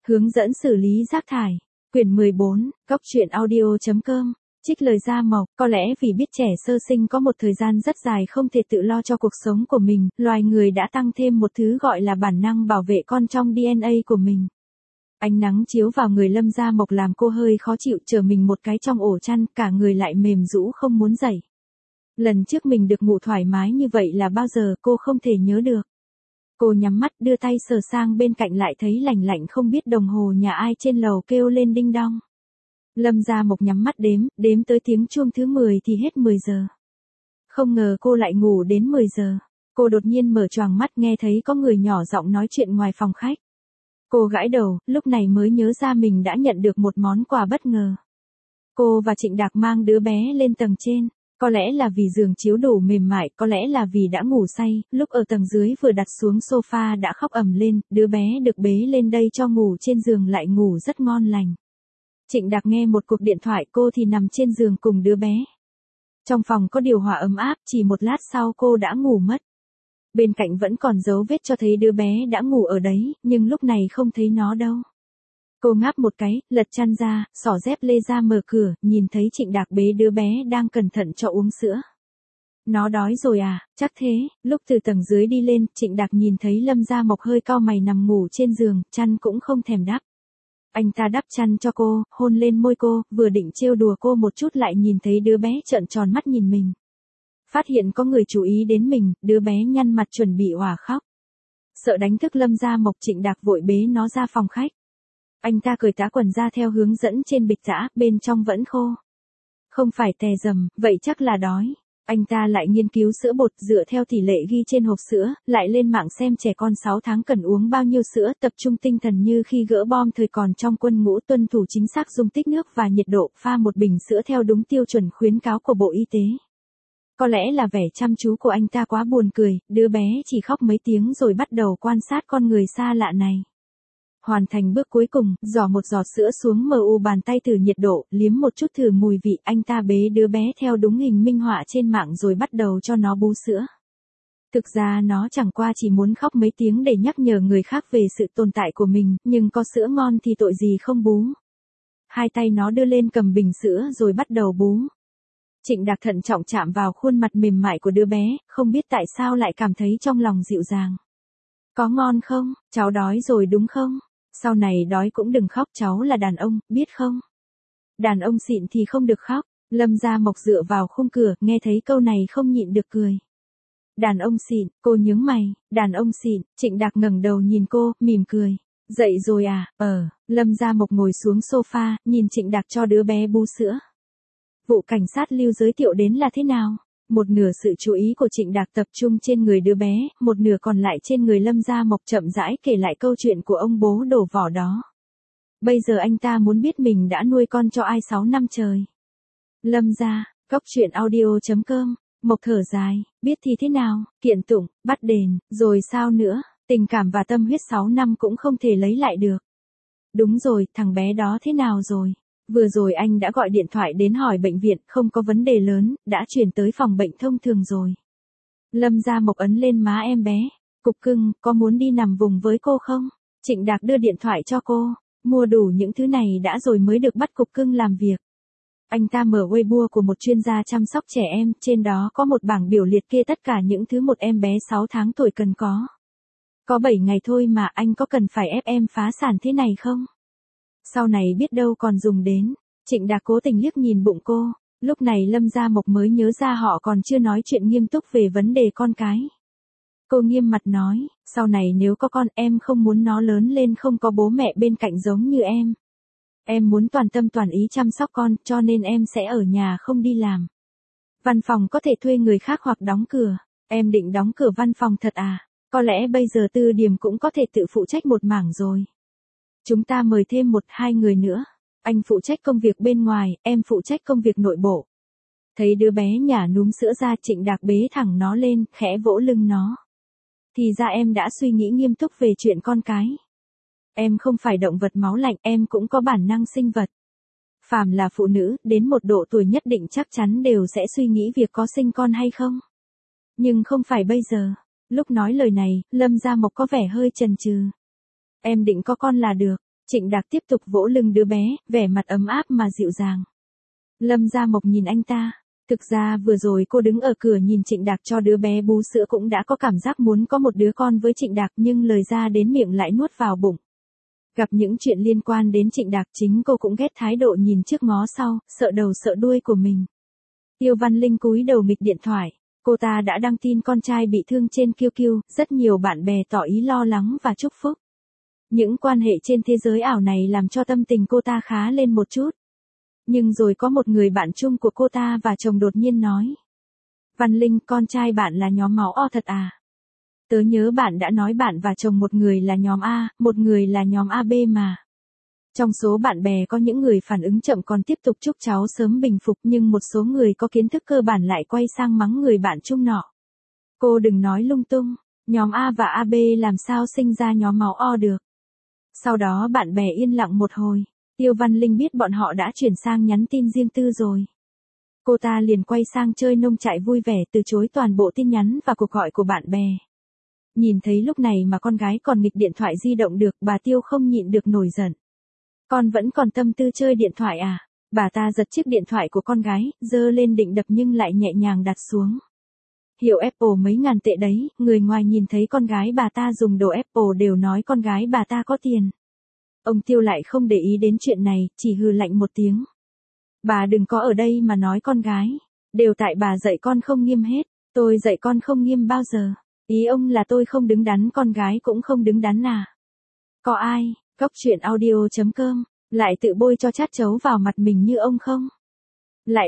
Hướng dẫn xử lý rác thải. Quyển 14, Góc truyện audio.com. Trích lời Gia Mộc, có lẽ vì biết trẻ sơ sinh có một thời gian rất dài không thể tự lo cho cuộc sống của mình, loài người đã tăng thêm một thứ gọi là bản năng bảo vệ con trong DNA của mình. Ánh nắng chiếu vào người Lâm Gia Mộc làm cô hơi khó chịu, chờ mình một cái trong ổ chăn, cả người lại mềm rũ không muốn dậy. Lần trước mình được ngủ thoải mái như vậy là bao giờ cô không thể nhớ được. Cô nhắm mắt đưa tay sờ sang bên cạnh lại thấy lành lạnh, không biết đồng hồ nhà ai trên lầu kêu lên đinh đong. Lâm Gia Mộc nhắm mắt đếm tới tiếng chuông thứ 10 thì hết 10 giờ. Không ngờ cô lại ngủ đến 10 giờ. Cô đột nhiên mở choàng mắt nghe thấy có người nhỏ giọng nói chuyện ngoài phòng khách. Cô gãi đầu, lúc này mới nhớ ra mình đã nhận được một món quà bất ngờ. Cô và Trịnh Đạc mang đứa bé lên tầng trên. Có lẽ là vì giường chiếu đủ mềm mại, có lẽ là vì đã ngủ say, lúc ở tầng dưới vừa đặt xuống sofa đã khóc ầm lên, đứa bé được bế lên đây cho ngủ trên giường lại ngủ rất ngon lành. Trịnh Đạc nghe một cuộc điện thoại, cô thì nằm trên giường cùng đứa bé. Trong phòng có điều hòa ấm áp, chỉ một lát sau cô đã ngủ mất. Bên cạnh vẫn còn dấu vết cho thấy đứa bé đã ngủ ở đấy, nhưng lúc này không thấy nó đâu. Cô ngáp một cái, lật chăn ra, xỏ dép lê ra mở cửa, nhìn thấy Trịnh Đạc bế đứa bé đang cẩn thận cho uống sữa. Nó đói rồi à, chắc thế. Lúc từ tầng dưới đi lên, Trịnh Đạc nhìn thấy Lâm Gia Mộc hơi cau mày nằm ngủ trên giường, chăn cũng không thèm đắp. Anh ta đắp chăn cho cô, hôn lên môi cô, vừa định trêu đùa cô một chút lại nhìn thấy đứa bé trợn tròn mắt nhìn mình. Phát hiện có người chú ý đến mình, đứa bé nhăn mặt chuẩn bị òa khóc. Sợ đánh thức Lâm Gia Mộc, Trịnh Đạc vội bế nó ra phòng khách. Anh ta cởi tá quần ra theo hướng dẫn trên bịch giã, bên trong vẫn khô. Không phải tè dầm, vậy chắc là đói. Anh ta lại nghiên cứu sữa bột dựa theo tỷ lệ ghi trên hộp sữa, lại lên mạng xem trẻ con 6 tháng cần uống bao nhiêu sữa, tập trung tinh thần như khi gỡ bom thời còn trong quân ngũ, tuân thủ chính xác dung tích nước và nhiệt độ, pha một bình sữa theo đúng tiêu chuẩn khuyến cáo của Bộ Y tế. Có lẽ là vẻ chăm chú của anh ta quá buồn cười, đứa bé chỉ khóc mấy tiếng rồi bắt đầu quan sát con người xa lạ này. Hoàn thành bước cuối cùng, giỏ một giọt sữa xuống mu bàn tay thử nhiệt độ, liếm một chút thử mùi vị, anh ta bế đứa bé theo đúng hình minh họa trên mạng rồi bắt đầu cho nó bú sữa. Thực ra nó chẳng qua chỉ muốn khóc mấy tiếng để nhắc nhở người khác về sự tồn tại của mình, nhưng có sữa ngon thì tội gì không bú. Hai tay nó đưa lên cầm bình sữa rồi bắt đầu bú. Trịnh Đạc thận trọng chạm vào khuôn mặt mềm mại của đứa bé, không biết tại sao lại cảm thấy trong lòng dịu dàng. Có ngon không? Cháu đói rồi đúng không? Sau này đói cũng đừng khóc, cháu là đàn ông, biết không? Đàn ông xịn thì không được khóc. Lâm Gia Mộc dựa vào khung cửa, nghe thấy câu này không nhịn được cười. Đàn ông xịn, cô nhướng mày, đàn ông xịn, Trịnh Đạc ngẩng đầu nhìn cô, mỉm cười. Dậy rồi à? Lâm Gia Mộc ngồi xuống sofa, nhìn Trịnh Đạc cho đứa bé bú sữa. Vụ cảnh sát Lưu giới thiệu đến là thế nào? Một nửa sự chú ý của Trịnh Đạc tập trung trên người đứa bé, một nửa còn lại trên người Lâm Gia Mộc, chậm rãi kể lại câu chuyện của ông bố đổ vỏ đó. Bây giờ anh ta muốn biết mình đã nuôi con cho ai 6 năm trời. Lâm gia, Góc truyện audio.com. Mộc thở dài, biết thì thế nào, kiện tụng, bắt đền, rồi sao nữa, tình cảm và tâm huyết 6 năm cũng không thể lấy lại được. Đúng rồi, thằng bé đó thế nào rồi? Vừa rồi anh đã gọi điện thoại đến hỏi bệnh viện, không có vấn đề lớn, đã chuyển tới phòng bệnh thông thường rồi. Lâm Gia Mộc ấn lên má em bé. Cục cưng, có muốn đi nằm vùng với cô không? Trịnh Đạc đưa điện thoại cho cô. Mua đủ những thứ này đã rồi mới được bắt cục cưng làm việc. Anh ta mở Weibo của một chuyên gia chăm sóc trẻ em, trên đó có một bảng biểu liệt kê tất cả những thứ một em bé 6 tháng tuổi cần có. Có 7 ngày thôi mà anh có cần phải ép em phá sản thế này không? Sau này biết đâu còn dùng đến. Trịnh Đạc cố tình liếc nhìn bụng cô. Lúc này Lâm Gia Mộc mới nhớ ra họ còn chưa nói chuyện nghiêm túc về vấn đề con cái. Cô nghiêm mặt nói, sau này nếu có con em không muốn nó lớn lên không có bố mẹ bên cạnh giống như em. Em muốn toàn tâm toàn ý chăm sóc con, cho nên em sẽ ở nhà không đi làm. Văn phòng có thể thuê người khác hoặc đóng cửa. Em định đóng cửa văn phòng thật à? Có lẽ bây giờ Tư Điểm cũng có thể tự phụ trách một mảng rồi. Chúng ta mời thêm 1-2 người nữa. Anh phụ trách công việc bên ngoài, em phụ trách công việc nội bộ. Thấy đứa bé nhả núm sữa ra, Trịnh Đạc bế thẳng nó lên, khẽ vỗ lưng nó. Thì ra em đã suy nghĩ nghiêm túc về chuyện con cái. Em không phải động vật máu lạnh, em cũng có bản năng sinh vật. Phàm là phụ nữ, đến một độ tuổi nhất định chắc chắn đều sẽ suy nghĩ việc có sinh con hay không. Nhưng không phải bây giờ. Lúc nói lời này, Lâm Gia Mộc có vẻ hơi chần chừ. Em định có con là được. Trịnh Đạc tiếp tục vỗ lưng đứa bé, vẻ mặt ấm áp mà dịu dàng. Lâm Gia Mộc nhìn anh ta. Thực ra vừa rồi cô đứng ở cửa nhìn Trịnh Đạc cho đứa bé bú sữa cũng đã có cảm giác muốn có một đứa con với Trịnh Đạc, nhưng lời ra đến miệng lại nuốt vào bụng. Gặp những chuyện liên quan đến Trịnh Đạc, chính cô cũng ghét thái độ nhìn trước ngó sau, sợ đầu sợ đuôi của mình. Tiêu Văn Linh cúi đầu nghịch điện thoại. Cô ta đã đăng tin con trai bị thương trên QQ, rất nhiều bạn bè tỏ ý lo lắng và chúc phúc. Những quan hệ trên thế giới ảo này làm cho tâm tình cô ta khá lên một chút. Nhưng rồi có một người bạn chung của cô ta và chồng đột nhiên nói. Văn Linh, con trai bạn là nhóm máu O thật à? Tớ nhớ bạn đã nói bạn và chồng một người là nhóm A, một người là nhóm AB mà. Trong số bạn bè có những người phản ứng chậm còn tiếp tục chúc cháu sớm bình phục, nhưng một số người có kiến thức cơ bản lại quay sang mắng người bạn chung nọ. Cô đừng nói lung tung, nhóm A và AB làm sao sinh ra nhóm máu O được. Sau đó bạn bè yên lặng một hồi. Tiêu Văn Linh biết bọn họ đã chuyển sang nhắn tin riêng tư rồi. Cô ta liền quay sang chơi nông trại vui vẻ, từ chối toàn bộ tin nhắn và cuộc gọi của bạn bè. Nhìn thấy lúc này mà con gái còn nghịch điện thoại di động được, bà Tiêu không nhịn được nổi giận. Con vẫn còn tâm tư chơi điện thoại à? Bà ta giật chiếc điện thoại của con gái, giơ lên định đập nhưng lại nhẹ nhàng đặt xuống. Hiệu Apple mấy ngàn tệ đấy, người ngoài nhìn thấy con gái bà ta dùng đồ Apple đều nói con gái bà ta có tiền. Ông Tiêu lại không để ý đến chuyện này, chỉ hừ lạnh một tiếng. Bà đừng có ở đây mà nói con gái. Đều tại bà dạy con không nghiêm hết. Tôi dạy con không nghiêm bao giờ. Ý ông là tôi không đứng đắn, con gái cũng không đứng đắn à? Có ai, gocchuyenaudio.com, lại tự bôi cho chát chấu vào mặt mình như ông không? Lại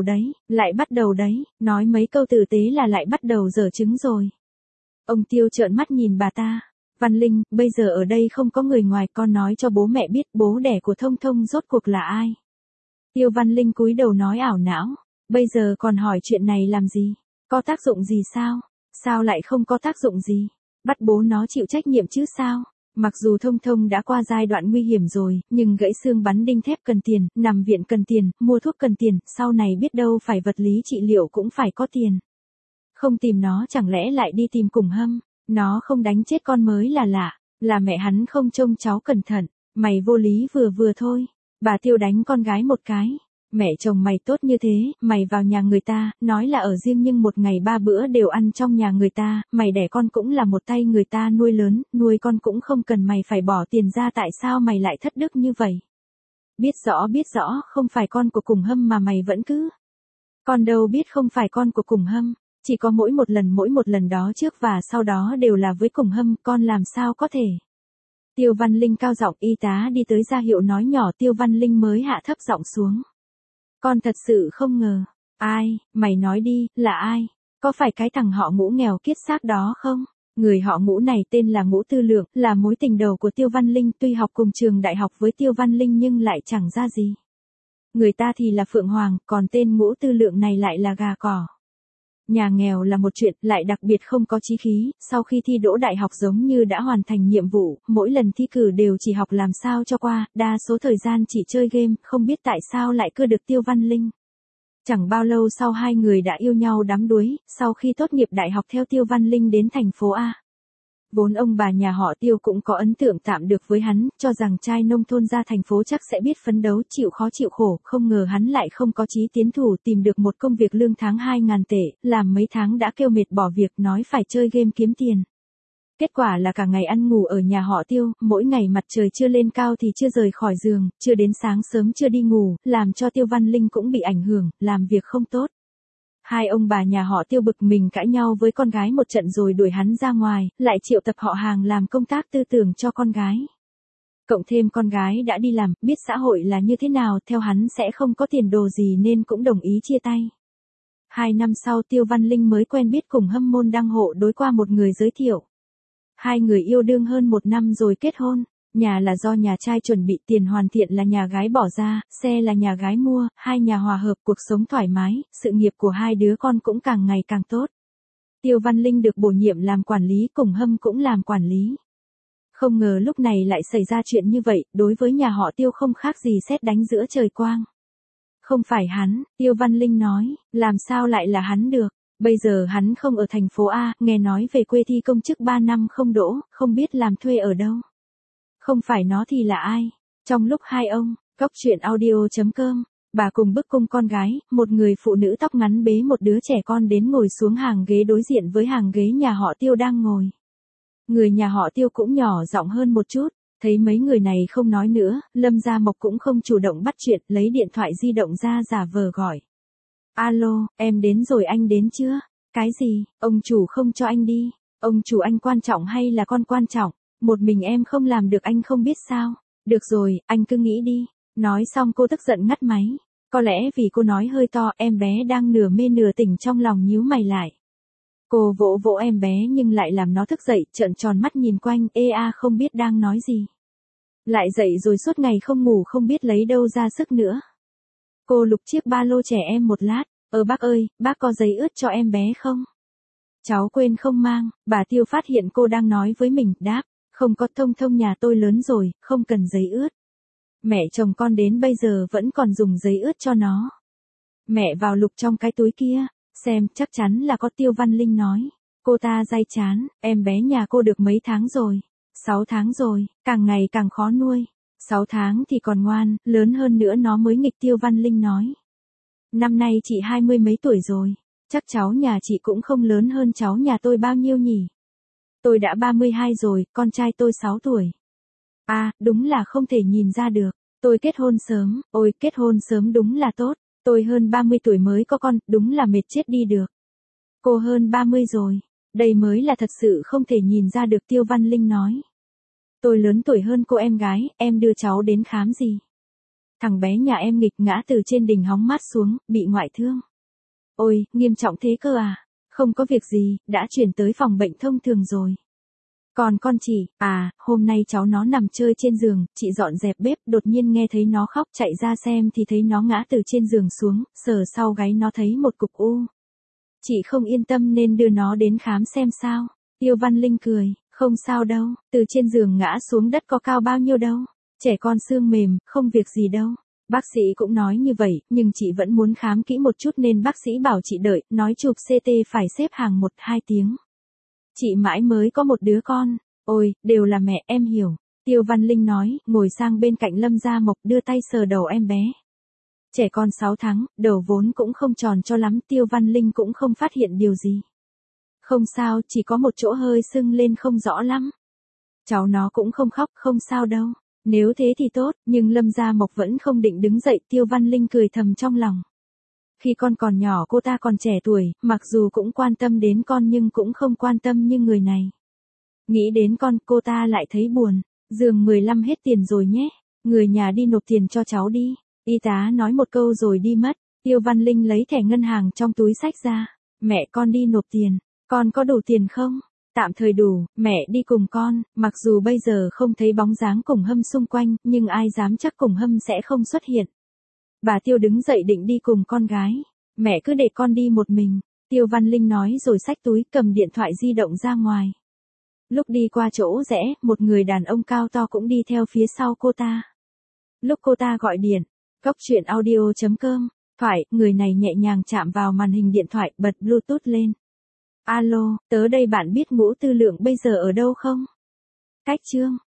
bắt đầu đấy, nói mấy câu tử tế là lại bắt đầu dở trứng rồi. Ông Tiêu trợn mắt nhìn bà ta. Văn Linh, bây giờ ở đây không có người ngoài, con nói cho bố mẹ biết bố đẻ của Thông Thông rốt cuộc là ai. Tiêu Văn Linh cúi đầu nói ảo não, bây giờ còn hỏi chuyện này làm gì? Có tác dụng gì sao? Sao lại không có tác dụng gì? Bắt bố nó chịu trách nhiệm chứ sao? Mặc dù Thông Thông đã qua giai đoạn nguy hiểm rồi, nhưng gãy xương bắn đinh thép cần tiền, nằm viện cần tiền, mua thuốc cần tiền, sau này biết đâu phải vật lý trị liệu cũng phải có tiền. Không tìm nó chẳng lẽ lại đi tìm Cùng Hâm? Nó không đánh chết con mới là lạ, là mẹ hắn không trông cháu cẩn thận, mày vô lý vừa vừa thôi. Bà Tiêu đánh con gái một cái. Mẹ chồng mày tốt như thế, mày vào nhà người ta, nói là ở riêng nhưng một ngày 3 bữa đều ăn trong nhà người ta, mày đẻ con cũng là một tay người ta nuôi lớn, nuôi con cũng không cần mày phải bỏ tiền ra, tại sao mày lại thất đức như vậy? Biết rõ, không phải con của Cùng Hâm mà mày vẫn cứ. Con đâu biết không phải con của Cùng Hâm, chỉ có mỗi một lần đó trước và sau đó đều là với Cùng Hâm, con làm sao có thể. Tiêu Văn Linh cao giọng, y tá đi tới ra hiệu nói nhỏ, Tiêu Văn Linh mới hạ thấp giọng xuống. Con thật sự không ngờ. Ai, mày nói đi, là ai? Có phải cái thằng họ Ngũ nghèo kiết xác đó không? Người họ Ngũ này tên là Ngũ Tư Lượng, là mối tình đầu của Tiêu Văn Linh, tuy học cùng trường đại học với Tiêu Văn Linh nhưng lại chẳng ra gì. Người ta thì là Phượng Hoàng, còn tên Ngũ Tư Lượng này lại là gà cỏ. Nhà nghèo là một chuyện, lại đặc biệt không có chí khí, sau khi thi đỗ đại học giống như đã hoàn thành nhiệm vụ, mỗi lần thi cử đều chỉ học làm sao cho qua, đa số thời gian chỉ chơi game, không biết tại sao lại cưa được Tiêu Văn Linh. Chẳng bao lâu sau hai người đã yêu nhau đắm đuối, sau khi tốt nghiệp đại học theo Tiêu Văn Linh đến thành phố A. Vốn ông bà nhà họ Tiêu cũng có ấn tượng tạm được với hắn, cho rằng trai nông thôn ra thành phố chắc sẽ biết phấn đấu, chịu khó chịu khổ, không ngờ hắn lại không có chí tiến thủ, tìm được một công việc lương tháng 2.000 tệ, làm mấy tháng đã kêu mệt bỏ việc, nói phải chơi game kiếm tiền. Kết quả là cả ngày ăn ngủ ở nhà họ Tiêu, mỗi ngày mặt trời chưa lên cao thì chưa rời khỏi giường, chưa đến sáng sớm chưa đi ngủ, làm cho Tiêu Văn Linh cũng bị ảnh hưởng, làm việc không tốt. Hai ông bà nhà họ Tiêu bực mình cãi nhau với con gái một trận rồi đuổi hắn ra ngoài, lại triệu tập họ hàng làm công tác tư tưởng cho con gái. Cộng thêm con gái đã đi làm, biết xã hội là như thế nào, theo hắn sẽ không có tiền đồ gì nên cũng đồng ý chia tay. 2 năm sau Tiêu Văn Linh mới quen biết Cùng Hâm môn đăng hộ đối qua một người giới thiệu. Hai người yêu đương hơn 1 năm rồi kết hôn. Nhà là do nhà trai chuẩn bị, tiền hoàn thiện là nhà gái bỏ ra, xe là nhà gái mua, hai nhà hòa hợp, cuộc sống thoải mái, sự nghiệp của hai đứa con cũng càng ngày càng tốt. Tiêu Văn Linh được bổ nhiệm làm quản lý, Cùng Hâm cũng làm quản lý. Không ngờ lúc này lại xảy ra chuyện như vậy, đối với nhà họ Tiêu không khác gì sét đánh giữa trời quang. Không phải hắn, Tiêu Văn Linh nói, làm sao lại là hắn được, bây giờ hắn không ở thành phố A, nghe nói về quê thi công chức 3 năm không đỗ, không biết làm thuê ở đâu. Không phải nó thì là ai? Trong lúc hai ông, Cốc truyện audio.com, bà cùng bức cung con gái, một người phụ nữ tóc ngắn bế một đứa trẻ con đến ngồi xuống hàng ghế đối diện với hàng ghế nhà họ Tiêu đang ngồi. Người nhà họ Tiêu cũng nhỏ giọng hơn một chút, thấy mấy người này không nói nữa, Lâm Gia Mộc cũng không chủ động bắt chuyện, lấy điện thoại di động ra giả vờ gọi. Alo, em đến rồi, anh đến chưa? Cái gì, ông chủ không cho anh đi? Ông chủ anh quan trọng hay là con quan trọng? Một mình em không làm được anh không biết sao? Được rồi, anh cứ nghĩ đi. Nói xong cô tức giận ngắt máy. Có lẽ vì cô nói hơi to, em bé đang nửa mê nửa tỉnh trong lòng nhíu mày lại. Cô vỗ vỗ em bé nhưng lại làm nó thức dậy, trợn tròn mắt nhìn quanh, không biết đang nói gì. Lại dậy rồi suốt ngày không ngủ không biết lấy đâu ra sức nữa. Cô lục chiếc ba lô trẻ em một lát, bác ơi, bác có giấy ướt cho em bé không? Cháu quên không mang, bà Tiêu phát hiện cô đang nói với mình, đáp, không có, Thông Thông nhà tôi lớn rồi, không cần giấy ướt. Mẹ chồng con đến bây giờ vẫn còn dùng giấy ướt cho nó. Mẹ vào lục trong cái túi kia, xem, chắc chắn là có. Tiêu Văn Linh nói. Cô ta day chán, em bé nhà cô được mấy tháng rồi? 6 tháng rồi, càng ngày càng khó nuôi. 6 tháng thì còn ngoan, lớn hơn nữa nó mới nghịch. Tiêu Văn Linh nói. Năm nay chị 20 mấy tuổi rồi, chắc cháu nhà chị cũng không lớn hơn cháu nhà tôi bao nhiêu nhỉ? Tôi đã 32 rồi, con trai tôi 6 tuổi. Đúng là không thể nhìn ra được. Tôi kết hôn sớm, ôi kết hôn sớm đúng là tốt. Tôi hơn 30 tuổi mới có con, đúng là mệt chết đi được. Cô hơn 30 rồi, đây mới là thật sự không thể nhìn ra được. Tiêu Văn Linh nói. Tôi lớn tuổi hơn cô em gái, em đưa cháu đến khám gì? Thằng bé nhà em nghịch ngã từ trên đỉnh hóng mát xuống, bị ngoại thương. Ôi, nghiêm trọng thế cơ à? Không có việc gì, đã chuyển tới phòng bệnh thông thường rồi. Còn con chị, hôm nay cháu nó nằm chơi trên giường, chị dọn dẹp bếp, đột nhiên nghe thấy nó khóc, chạy ra xem thì thấy nó ngã từ trên giường xuống, sờ sau gáy nó thấy một cục u. Chị không yên tâm nên đưa nó đến khám xem sao. Tiêu Văn Linh cười, không sao đâu, từ trên giường ngã xuống đất có cao bao nhiêu đâu. Trẻ con xương mềm, không việc gì đâu. Bác sĩ cũng nói như vậy, nhưng chị vẫn muốn khám kỹ một chút nên bác sĩ bảo chị đợi, nói chụp CT phải xếp hàng 1-2 tiếng. Chị mãi mới có một đứa con. Ôi, đều là mẹ, em hiểu. Tiêu Văn Linh nói, ngồi sang bên cạnh Lâm Gia Mộc đưa tay sờ đầu em bé. Trẻ con 6 tháng, đầu vốn cũng không tròn cho lắm. Tiêu Văn Linh cũng không phát hiện điều gì. Không sao, chỉ có một chỗ hơi sưng lên không rõ lắm. Cháu nó cũng không khóc, không sao đâu. Nếu thế thì tốt, nhưng Lâm Gia Mộc vẫn không định đứng dậy. Tiêu Văn Linh cười thầm trong lòng. Khi con còn nhỏ cô ta còn trẻ tuổi, mặc dù cũng quan tâm đến con nhưng cũng không quan tâm như người này. Nghĩ đến con, cô ta lại thấy buồn. Giường 15 hết tiền rồi nhé. Người nhà đi nộp tiền cho cháu đi. Y tá nói một câu rồi đi mất. Tiêu Văn Linh lấy thẻ ngân hàng trong túi xách ra. Mẹ con đi nộp tiền. Con có đủ tiền không? Tạm thời đủ, mẹ đi cùng con. Mặc dù bây giờ không thấy bóng dáng Cùng Hâm xung quanh, nhưng ai dám chắc Cùng Hâm sẽ không xuất hiện. Bà Tiêu đứng dậy định đi cùng con gái. Mẹ cứ để con đi một mình. Tiêu Văn Linh nói rồi xách túi cầm điện thoại di động ra ngoài. Lúc đi qua chỗ rẽ, một người đàn ông cao to cũng đi theo phía sau cô ta. Lúc cô ta gọi điện, Cốc truyện audio.com, người này nhẹ nhàng chạm vào màn hình điện thoại, bật Bluetooth lên. Alo, tớ đây, bạn biết Ngũ Tư Lượng bây giờ ở đâu không? Cách Trương.